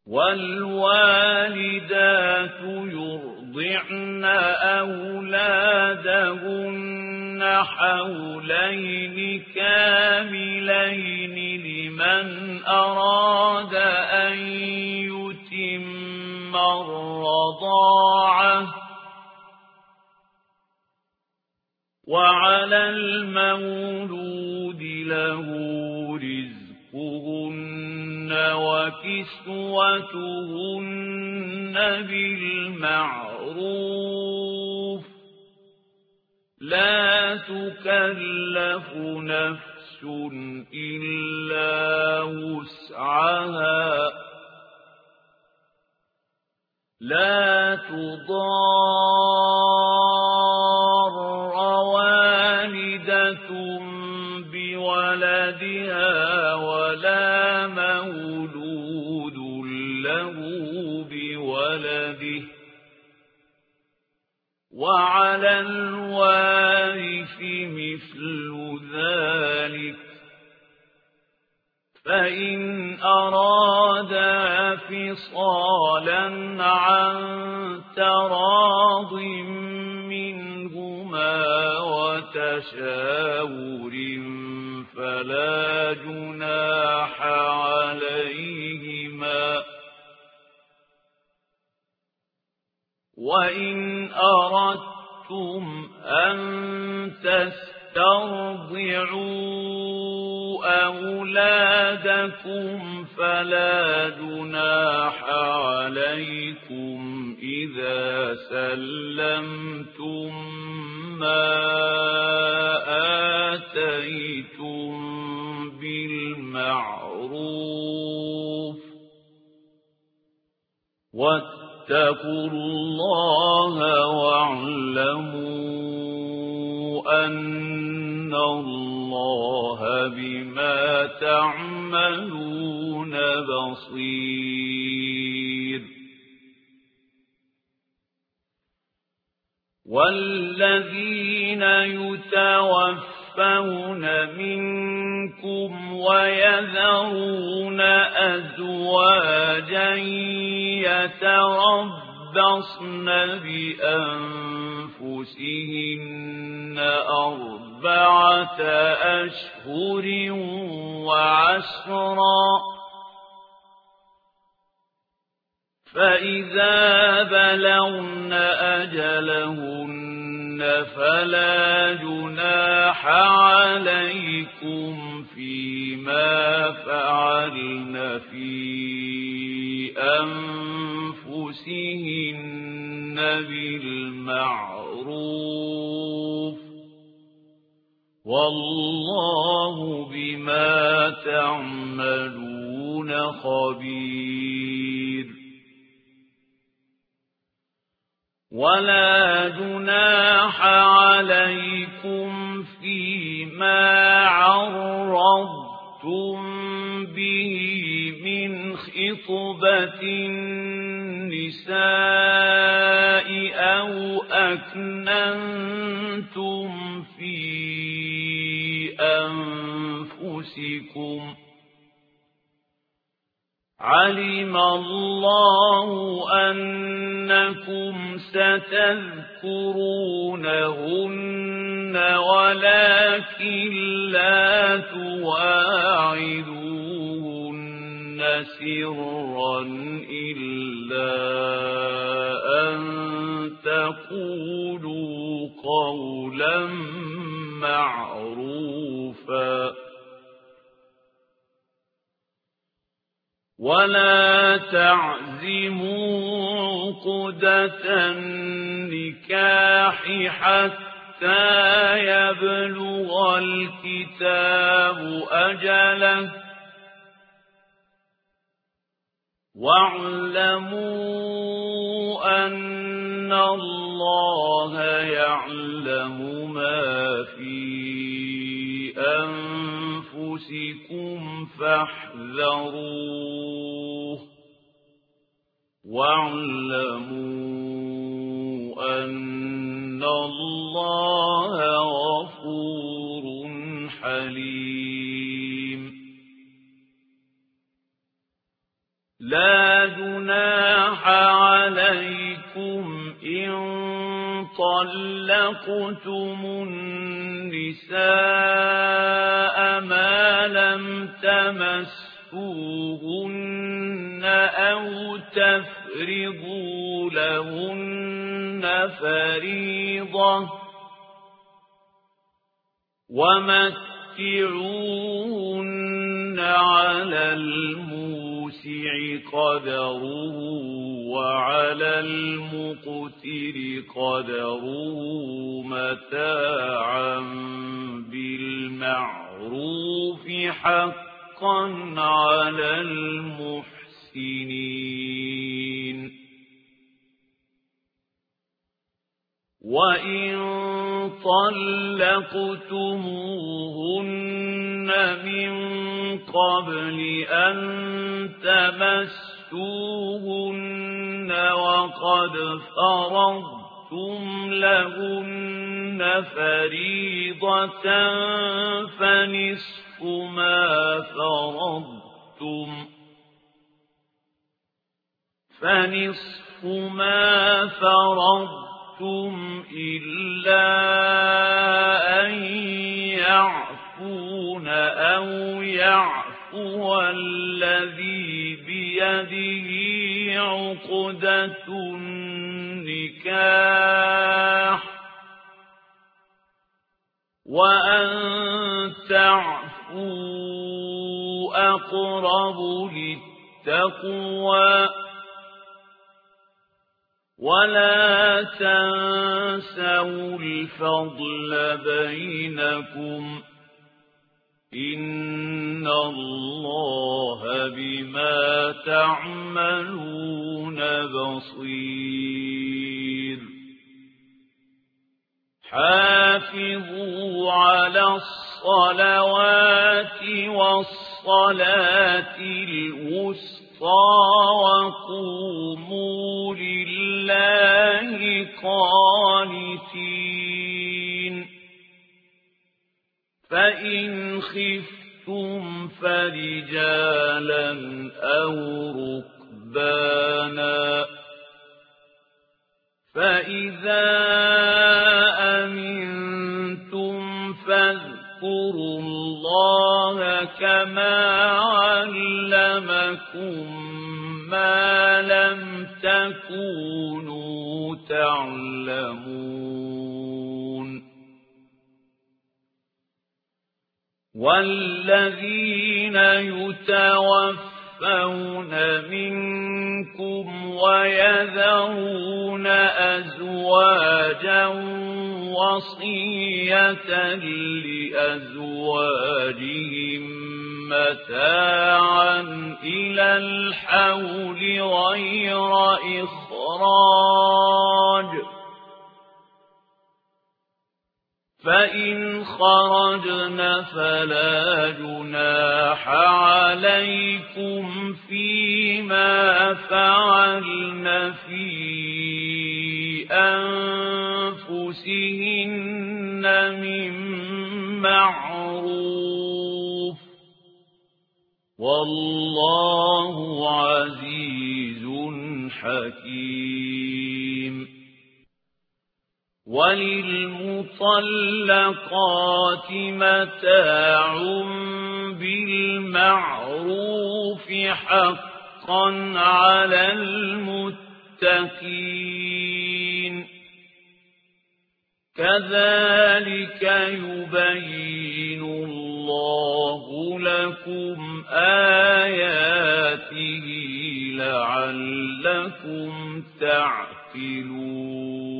والوالدات يرضعن أولادهن حولين كاملين لمن أراد أن يتم الرضاعة وعلى المولود له رزقهن وكسوتهن بالمعروف لا تكلف نفس إلا وسعها لا تضار والدة بولدها ولا مولود له بولده وعلى الوارث مثل ذلك فإن أرادا فصالا عن تراض منهما وتشاور فلا جناح عليهما وإن أردتم أن تسترضعوا أولادكم فلا جناح عليكم إذا سلمتم ما آتيتم بالمعروف واتقوا الله واعلموا أن الله بما تعملون بصير والذين يتوفون منكم ويذرون أزواجا يتربصن بأنفسهن 4 أشهر وعشرا فإذا بلغن أجلهن فلا جناح عليكم فيما فعلن في أنفسهن بالمعروف والله بما تعملون خبير ولا جناح عليكم فيما عرضتم به من خطبة النساء أو أكننتم في أنفسكم علم الله أنكم ستذكرونهن ولكن لا تواعدوهن سرا إلا أن تقولوا قولا معروفا ولا تعزموا عقدة النكاح حتى يبلغ الكتاب أجله واعلموا أن الله يعلم ما في أنفسكم فاحذروه واعلموا أن الله غفور حليم لا جناح عليكم إن طلقتم النساء ما لم تمسوهن أو تفرضوا لهن فريضة ومتعوهن على الموسع قدره وعلى المقتر قدره متاعا بالمعروف حقا على المحسنين وإن طلقتموهن من قبل أن تمسوهن وقد فرضتم لهن فريضة فنصف ما فرضتم إلا أن يعفون أو يعفو الذي بيده عقدة النكاح وأن تعفوا أقرب للتقوى ولا تنسوا الفضل بينكم إن الله بما تعملون بصير حافظوا على الصلوات والصلاة الوسطى وقوموا لله قانتين فإن خفتم فرجالا أو ركبانا فإذا أمنتم فاذكروا الله كما علمكم ما لم تكونوا تعلمون والذين يتوفون منكم ويذرون أزواجا وصية لأزواجهم متاعا إلى الحول غير إخراج فإن خرجن فلا جناح عليكم فيما فعلن في أنفسهن من معروف والله عزيز حكيم وللمطلقات متاع بالمعروف حقا على المتقين كذلك يبين الله لكم آياته لعلكم تعقلون